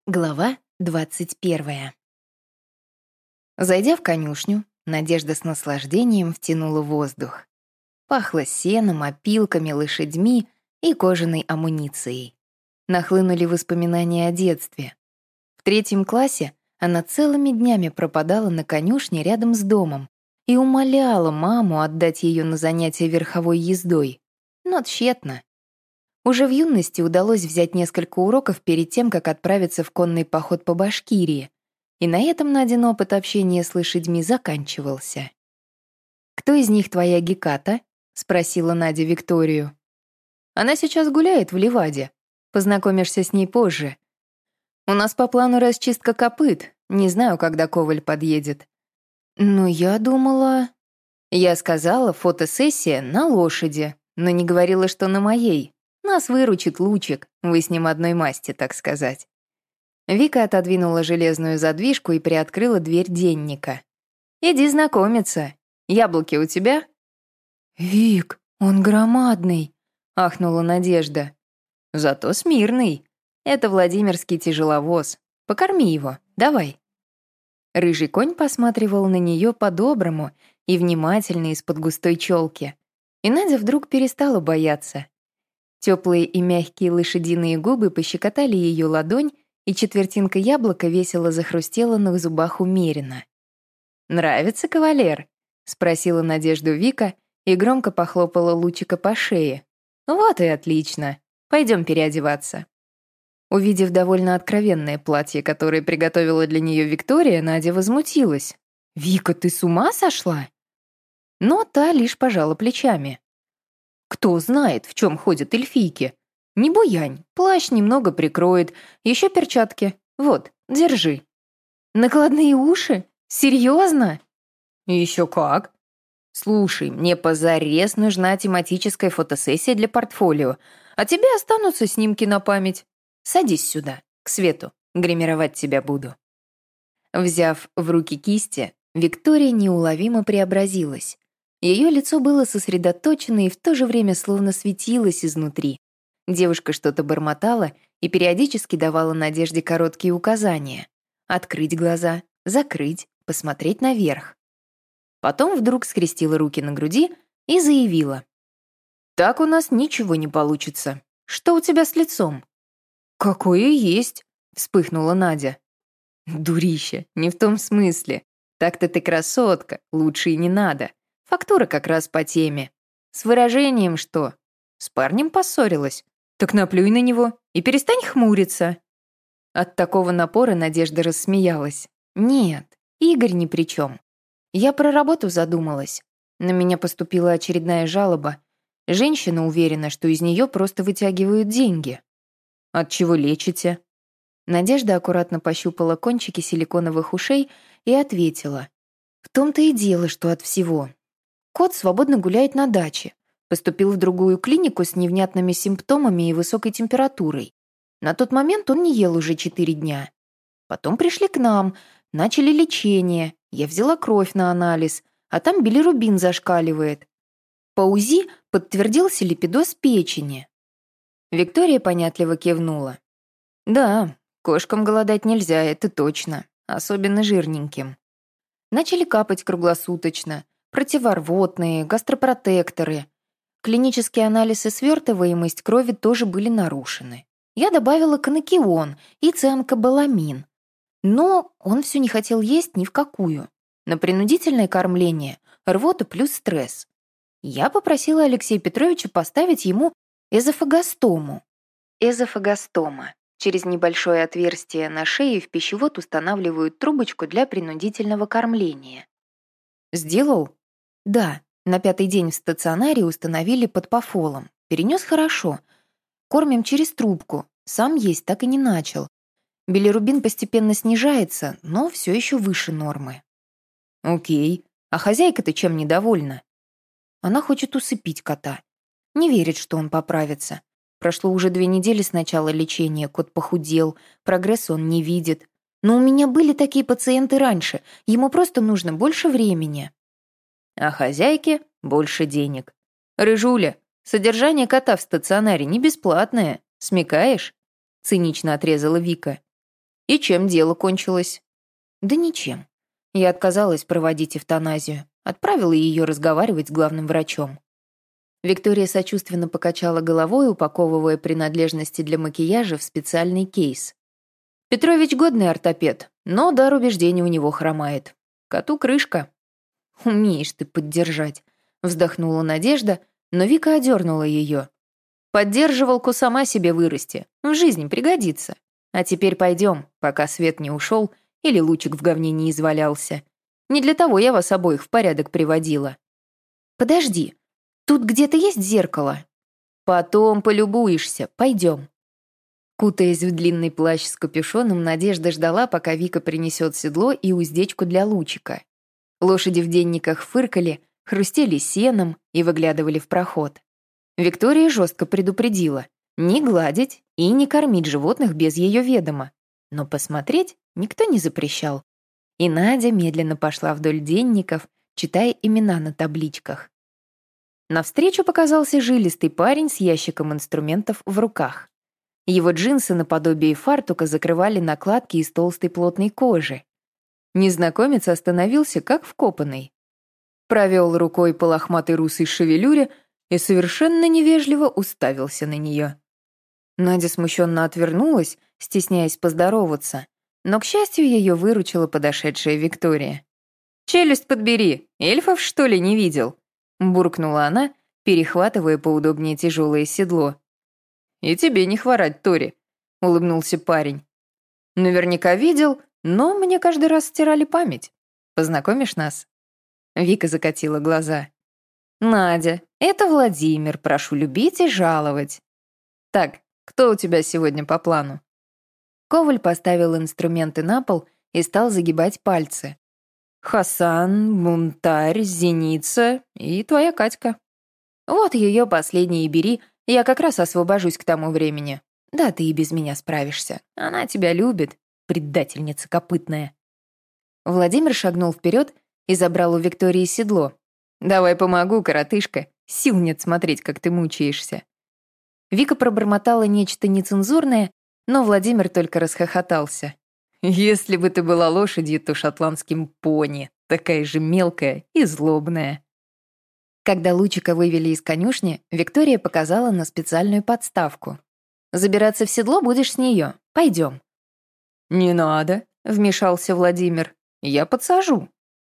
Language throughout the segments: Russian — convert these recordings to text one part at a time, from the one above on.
Глава 21. Зайдя в конюшню, Надежда с наслаждением втянула воздух. Пахло сеном, опилками, лошадьми и кожаной амуницией. Нахлынули воспоминания о детстве. В 3 классе она целыми днями пропадала на конюшне рядом с домом и умоляла маму отдать ее на занятия верховой ездой. Но тщетно. Уже в юности удалось взять несколько уроков перед тем, как отправиться в конный поход по Башкирии, и на этом Надин опыт общения с лошадьми заканчивался. «Кто из них твоя Геката?» — спросила Надя Викторию. «Она сейчас гуляет в Ливаде. Познакомишься с ней позже. У нас по плану расчистка копыт, не знаю, когда Коваль подъедет». «Ну, я думала...» Я сказала, фотосессия на лошади, но не говорила, что на моей. Нас выручит Лучик, вы с ним одной масти, так сказать. Вика отодвинула железную задвижку и приоткрыла дверь денника. «Иди знакомиться. Яблоки у тебя?» «Вик, он громадный», — ахнула Надежда. «Зато смирный. Это Владимирский тяжеловоз. Покорми его, давай». Рыжий конь посматривал на нее по-доброму и внимательно из-под густой челки. И Надя вдруг перестала бояться. Теплые и мягкие лошадиные губы пощекотали ее ладонь, и четвертинка яблока весело захрустела на зубах умеренно. «Нравится кавалер?» — спросила Надежду Вика и громко похлопала Лучика по шее. «Вот и отлично. Пойдем переодеваться». Увидев довольно откровенное платье, которое приготовила для нее Виктория, Надя возмутилась. «Вика, ты с ума сошла?» Но та лишь пожала плечами. «Кто знает, в чем ходят эльфийки? Не буянь, плащ немного прикроет, еще перчатки. Вот, держи». «Накладные уши? Серьезно?» «Еще как. Слушай, мне позарез нужна тематическая фотосессия для портфолио, а тебе останутся снимки на память. Садись сюда, к свету, гримировать тебя буду». Взяв в руки кисти, Виктория неуловимо преобразилась. Ее лицо было сосредоточено и в то же время словно светилось изнутри. Девушка что-то бормотала и периодически давала Надежде короткие указания. Открыть глаза, закрыть, посмотреть наверх. Потом вдруг скрестила руки на груди и заявила. «Так у нас ничего не получится. Что у тебя с лицом?» «Какое есть», — вспыхнула Надя. «Дурище, не в том смысле. Так-то ты красотка, лучше и не надо. Фактура как раз по теме. С выражением что? С парнем поссорилась? Так наплюй на него и перестань хмуриться». От такого напора Надежда рассмеялась. «Нет, Игорь ни при чем. Я про работу задумалась. На меня поступила очередная жалоба. Женщина уверена, что из нее просто вытягивают деньги». «От чего лечите?» Надежда аккуратно пощупала кончики силиконовых ушей и ответила. «В том-то и дело, что от всего. Кот свободно гуляет на даче. Поступил в другую клинику с невнятными симптомами и высокой температурой. На тот момент он не ел уже 4 дня. Потом пришли к нам, начали лечение. Я взяла кровь на анализ, а там билирубин зашкаливает. По УЗИ подтвердился липидоз печени». Виктория понятливо кивнула. «Да, кошкам голодать нельзя, это точно, особенно жирненьким. Начали капать круглосуточно, противорвотные, гастропротекторы. Клинический анализ и свертываемость крови тоже были нарушены. Я добавила канакион и цианкобаламин. Но он все не хотел есть ни в какую. На принудительное кормление, рвота плюс стресс. Я попросила Алексея Петровича поставить ему эзофагостому. Эзофагостома. Через небольшое отверстие на шее в пищевод устанавливают трубочку для принудительного кормления. «Сделал?» «Да, на 5-й день в стационаре установили под пофолом. Перенес хорошо. Кормим через трубку. Сам есть так и не начал. Билирубин постепенно снижается, но все еще выше нормы». «Окей. А хозяйка-то чем недовольна?» «Она хочет усыпить кота. Не верит, что он поправится. Прошло уже 2 недели с начала лечения, кот похудел, прогресса он не видит. Но у меня были такие пациенты раньше, ему просто нужно больше времени». «А хозяйке больше денег. Рыжуля, содержание кота в стационаре не бесплатное, смекаешь?» Цинично отрезала Вика. И чем дело кончилось? Да ничем. Я отказалась проводить эвтаназию, отправила ее разговаривать с главным врачом. Виктория сочувственно покачала головой, упаковывая принадлежности для макияжа в специальный кейс. Петрович годный ортопед, но дар убеждения у него хромает. Коту крышка. «Умеешь ты поддержать», — вздохнула Надежда, но Вика одернула ее. «Поддерживалку сама себе вырасти, в жизни пригодится. А теперь пойдем, пока свет не ушел или лучик в говне не извалялся. Не для того я вас обоих в порядок приводила». «Подожди, тут где-то есть зеркало?» «Потом полюбуешься, пойдем». Кутаясь в длинный плащ с капюшоном, Надежда ждала, пока Вика принесет седло и уздечку для лучика. Лошади в денниках фыркали, хрустели сеном и выглядывали в проход. Виктория жестко предупредила не гладить и не кормить животных без ее ведома. Но посмотреть никто не запрещал. И Надя медленно пошла вдоль денников, читая имена на табличках. Навстречу показался жилистый парень с ящиком инструментов в руках. Его джинсы наподобие фартука закрывали накладки из толстой плотной кожи. Незнакомец остановился, как вкопанный. Провел рукой по лохматой русой шевелюре и совершенно невежливо уставился на нее. Надя смущенно отвернулась, стесняясь поздороваться, но, к счастью, ее выручила подошедшая Виктория. «Челюсть подбери, эльфов, что ли, не видел?» — буркнула она, перехватывая поудобнее тяжелое седло. «И тебе не хворать, Тори», — улыбнулся парень. «Наверняка видел, но мне каждый раз стирали память. Познакомишь нас?» Вика закатила глаза. «Надя, это Владимир, прошу любить и жаловать. Так, кто у тебя сегодня по плану?» Коваль поставил инструменты на пол и стал загибать пальцы. «Хасан, Бунтарь, Зеница и твоя Катька. Вот ее последние бери, я как раз освобожусь к тому времени. Да, ты и без меня справишься. Она тебя любит, предательница копытная». Владимир шагнул вперед и забрал у Виктории седло. «Давай помогу, коротышка. Сил нет смотреть, как ты мучаешься». Вика пробормотала нечто нецензурное, но Владимир только расхохотался. «Если бы ты была лошадью, то шотландским пони, такая же мелкая и злобная». Когда Лучика вывели из конюшни, Виктория показала на специальную подставку. «Забираться в седло будешь с нее. Пойдем». «Не надо», — вмешался Владимир. «Я подсажу».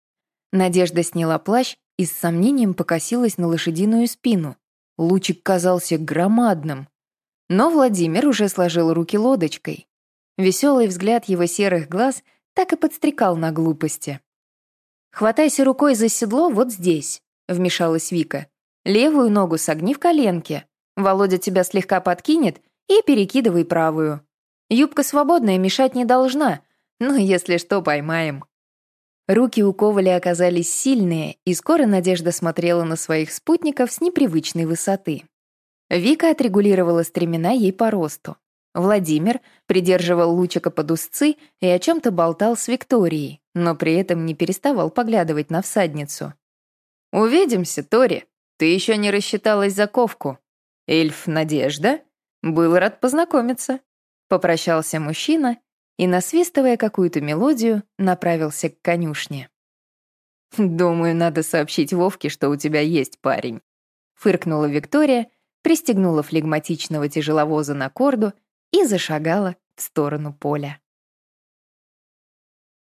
Надежда сняла плащ и с сомнением покосилась на лошадиную спину. Лучик казался громадным. Но Владимир уже сложил руки лодочкой. Веселый взгляд его серых глаз так и подстрекал на глупости. «Хватайся рукой за седло вот здесь», — вмешалась Вика. «Левую ногу согни в коленке. Володя тебя слегка подкинет и перекидывай правую. Юбка свободная, мешать не должна, но если что, поймаем». Руки у Коваля оказались сильные, и скоро Надежда смотрела на своих спутников с непривычной высоты. Вика отрегулировала стремена ей по росту. Владимир придерживал Лучика под узцы и о чем-то болтал с Викторией, но при этом не переставал поглядывать на всадницу. «Увидимся, Тори. Ты еще не рассчиталась за ковку. Эльф Надежда? Был рад познакомиться», — попрощался мужчина и, насвистывая какую-то мелодию, направился к конюшне. «Думаю, надо сообщить Вовке, что у тебя есть парень», — фыркнула Виктория, пристегнула флегматичного тяжеловоза на корду и зашагала в сторону поля.